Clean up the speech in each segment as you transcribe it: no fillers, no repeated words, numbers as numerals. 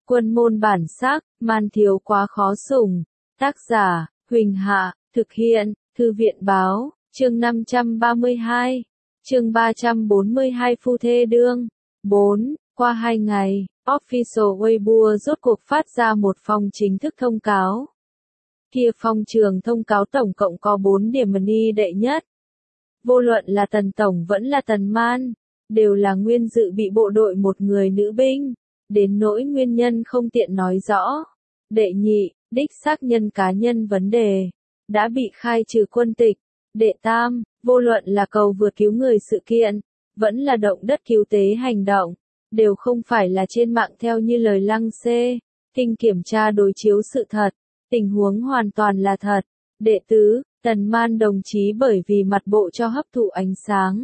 Quân môn bản sắc, man thiếu quá khó sủng. Tác giả, Huỳnh Hạ, thực hiện, Thư viện báo, chương 532, chương 342 phu thê đương. 4. Qua 2 ngày, Official Weibo rốt cuộc phát ra một phong chính thức thông cáo. Kia phong trường thông cáo tổng cộng có 4 điểm ni đệ nhất. Vô luận là Tần Tổng vẫn là Tần Man, đều là nguyên dự bị bộ đội một người nữ binh, đến nỗi nguyên nhân không tiện nói rõ. Đệ nhị, đích xác nhân cá nhân vấn đề, đã bị khai trừ quân tịch. Đệ tam, vô luận là cầu vượt cứu người sự kiện, vẫn là động đất cứu tế hành động, đều không phải là trên mạng theo như lời Lăng Xê, kinh kiểm tra đối chiếu sự thật, tình huống hoàn toàn là thật. Đệ tứ, Tần Man đồng chí bởi vì mặt bộ cho hấp thụ ánh sáng,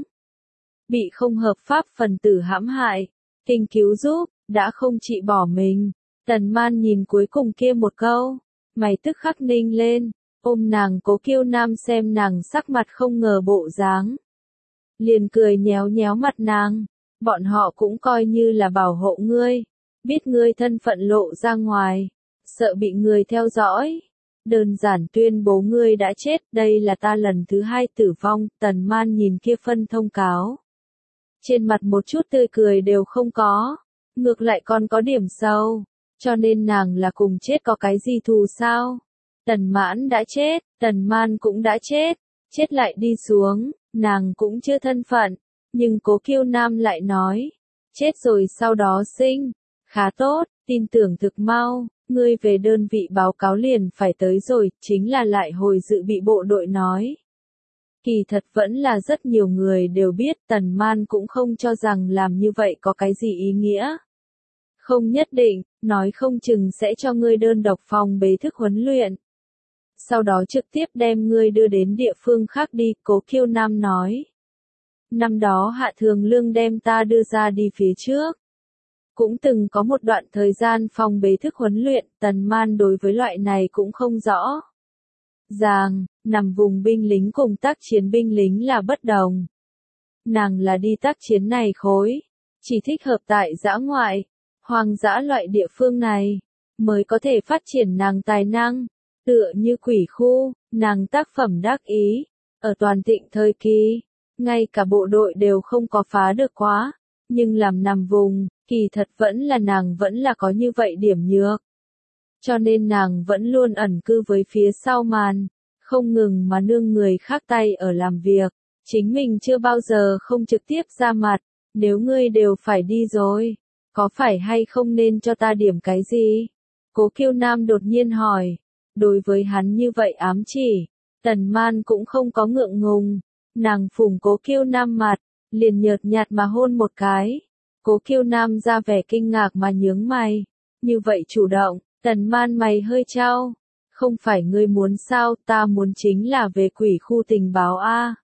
bị không hợp pháp phần tử hãm hại, kinh cứu giúp, đã không trị bỏ mình. Tần Man nhìn cuối cùng kia một câu, mày tức khắc ninh lên, ôm nàng Cố Kiêu Nam xem nàng sắc mặt không ngờ bộ dáng, liền cười nhéo nhéo mặt nàng. Bọn họ cũng coi như là bảo hộ ngươi, biết ngươi thân phận lộ ra ngoài, sợ bị người theo dõi, đơn giản tuyên bố ngươi đã chết. Đây là ta lần thứ 2 tử vong. Tần Man nhìn kia phân thông cáo, trên mặt một chút tươi cười đều không có, ngược lại còn có điểm sâu. Cho nên nàng là cùng chết có cái gì thù sao? Tần Mãn đã chết, Tần Man cũng đã chết, chết lại đi xuống, nàng cũng chưa thân phận. Nhưng Cố Kiêu Nam lại nói, chết rồi sau đó sinh, khá tốt, tin tưởng thực mau, ngươi về đơn vị báo cáo liền phải tới rồi. Chính là lại hồi dự bị bộ đội nói. Kỳ thật vẫn là rất nhiều người đều biết. Tần Man cũng không cho rằng làm như vậy có cái gì ý nghĩa. Không nhất định, nói không chừng sẽ cho ngươi đơn độc phòng bế thức huấn luyện, sau đó trực tiếp đem ngươi đưa đến địa phương khác đi. Cố Kiêu Nam nói, năm đó Hạ Thường Lương đem ta đưa ra đi phía trước, cũng từng có một đoạn thời gian phòng bế thức huấn luyện. Tần Man đối với loại này cũng không rõ ràng, nằm vùng binh lính cùng tác chiến binh lính là bất đồng. Nàng là đi tác chiến này khối, chỉ thích hợp tại dã ngoại, hoang dã loại địa phương này, mới có thể phát triển nàng tài năng. Tựa như Quỷ Khu, nàng tác phẩm đắc ý, ở toàn thịnh thời kỳ, ngay cả bộ đội đều không có phá được quá, nhưng làm nằm vùng, kỳ thật nàng vẫn là có như vậy điểm nhược. Cho nên nàng vẫn luôn ẩn cư với phía sau màn, không ngừng mà nương người khác tay ở làm việc, chính mình chưa bao giờ không trực tiếp ra mặt. Nếu ngươi đều phải đi rồi, có phải hay không nên cho ta điểm cái gì? Cố Kiêu Nam đột nhiên hỏi. Đối với hắn như vậy ám chỉ, Tần Man cũng không có ngượng ngùng, nàng phủng Cố Kiêu Nam mặt, liền nhợt nhạt mà hôn một cái. Cố Kiêu Nam ra vẻ kinh ngạc mà nhướng mày, như vậy chủ động. Tần Man mày hơi trao, không phải ngươi muốn sao? Ta muốn chính là về Quỷ Khu tình báo a.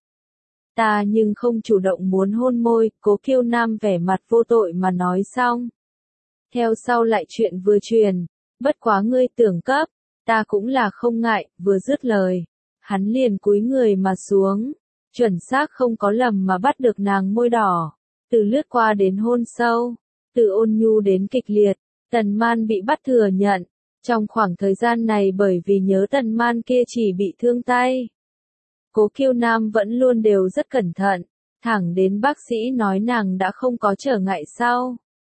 Ta nhưng không chủ động muốn hôn môi. Cố Kiêu Nam vẻ mặt vô tội mà nói xong. Theo sau lại chuyện vừa truyền, bất quá ngươi tưởng cấp, ta cũng là không ngại. Vừa dứt lời, hắn liền cúi người mà xuống, chuẩn xác không có lầm mà bắt được nàng môi đỏ, từ lướt qua đến hôn sâu, từ ôn nhu đến kịch liệt. Tần Man bị bắt thừa nhận, trong khoảng thời gian này bởi vì nhớ Tần Man kia chỉ bị thương tay, Cố Kiêu Nam vẫn luôn đều rất cẩn thận, thẳng đến bác sĩ nói nàng đã không có trở ngại sau,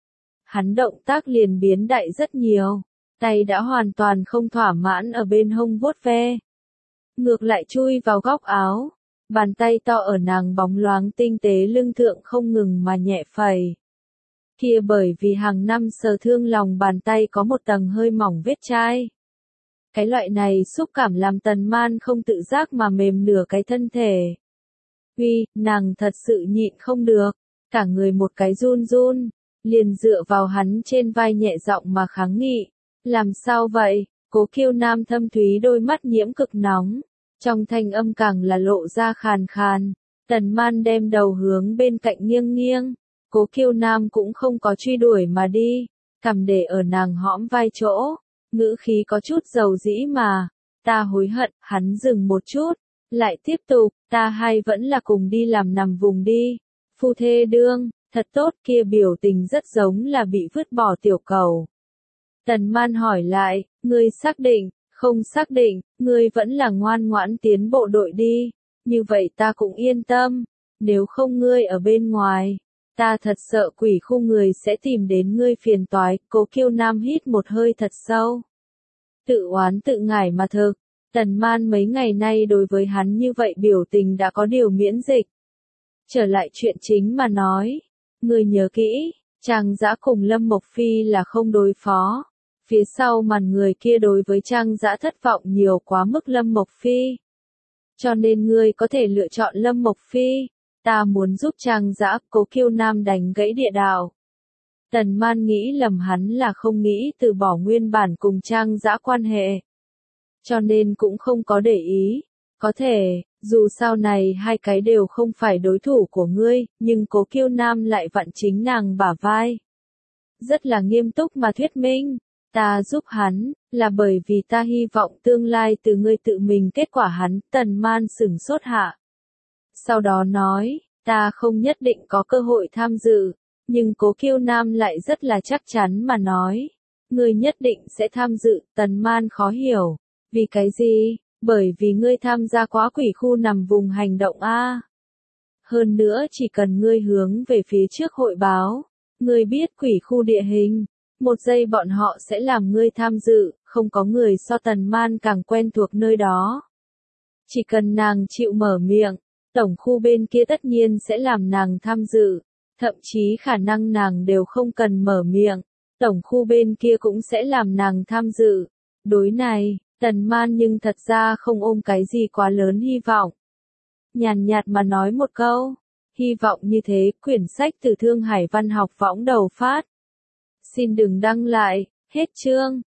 hắn động tác liền biến đại rất nhiều, tay đã hoàn toàn không thỏa mãn ở bên hông vuốt ve, ngược lại chui vào góc áo, bàn tay to ở nàng bóng loáng tinh tế lưng thượng không ngừng mà nhẹ phẩy. Kia bởi vì hàng năm sờ thương lòng bàn tay có một tầng hơi mỏng vết chai. Cái loại này xúc cảm làm Tần Man không tự giác mà mềm nửa cái thân thể. Nàng thật sự nhịn không được, cả người một cái run run, liền dựa vào hắn trên vai nhẹ giọng mà kháng nghị. Làm sao vậy? Cố Kiêu Nam thâm thúy đôi mắt nhiễm cực nóng, trong thanh âm càng là lộ ra khàn khàn. Tần Man đem đầu hướng bên cạnh nghiêng nghiêng. Cố Kiêu Nam cũng không có truy đuổi mà đi, cằm để ở nàng hõm vai chỗ, ngữ khí có chút dầu dĩ mà, ta hối hận. Hắn dừng một chút, lại tiếp tục, ta hay vẫn là cùng đi làm nằm vùng đi, phu thê đương, thật tốt. Kia biểu tình rất giống là bị vứt bỏ tiểu cầu. Tần Man hỏi lại, ngươi xác định, không xác định, ngươi vẫn là ngoan ngoãn tiến bộ đội đi, như vậy ta cũng yên tâm, nếu không ngươi ở bên ngoài, ta thật sợ quỷ khu người sẽ tìm đến ngươi phiền toái. Cố Kiêu Nam hít một hơi thật sâu. Tự oán tự ngải mà thực, Tần Man mấy ngày nay đối với hắn như vậy biểu tình đã có điều miễn dịch. Trở lại chuyện chính mà nói, ngươi nhớ kỹ, Trang Dã cùng Lâm Mộc Phi là không đối phó. Phía sau màn người kia đối với Trang Dã thất vọng nhiều quá mức Lâm Mộc Phi. Cho nên ngươi có thể lựa chọn Lâm Mộc Phi. Ta muốn giúp Trang Dã. Cố Kiêu Nam đánh gãy địa đạo. Tần Man nghĩ lầm hắn là không nghĩ từ bỏ nguyên bản cùng Trang Dã quan hệ. Cho nên cũng không có để ý. Có thể, dù sau này hai cái đều không phải đối thủ của ngươi, nhưng Cố Kiêu Nam lại vặn chính nàng bả vai. Rất là nghiêm túc mà thuyết minh. Ta giúp hắn, là bởi vì ta hy vọng tương lai từ ngươi tự mình. Kết quả hắn. Tần Man sửng sốt hạ. Sau đó nói, ta không nhất định có cơ hội tham dự, nhưng Cố Kiêu Nam lại rất là chắc chắn mà nói, ngươi nhất định sẽ tham dự. Tần Man khó hiểu, vì cái gì? Bởi vì ngươi tham gia quá quỷ khu nằm vùng hành động A. Hơn nữa chỉ cần ngươi hướng về phía trước hội báo, ngươi biết quỷ khu địa hình, một giây bọn họ sẽ làm ngươi tham dự, không có người so Tần Man càng quen thuộc nơi đó. Chỉ cần nàng chịu mở miệng, tổng khu bên kia tất nhiên sẽ làm nàng tham dự, thậm chí khả năng nàng đều không cần mở miệng, tổng khu bên kia cũng sẽ làm nàng tham dự. Đối này, Tần Man nhưng thật ra không ôm cái gì quá lớn hy vọng. Nhàn nhạt mà nói một câu, hy vọng như thế. Quyển sách từ Thương Hải Văn học võng đầu phát. Xin đừng đăng lại, hết chương.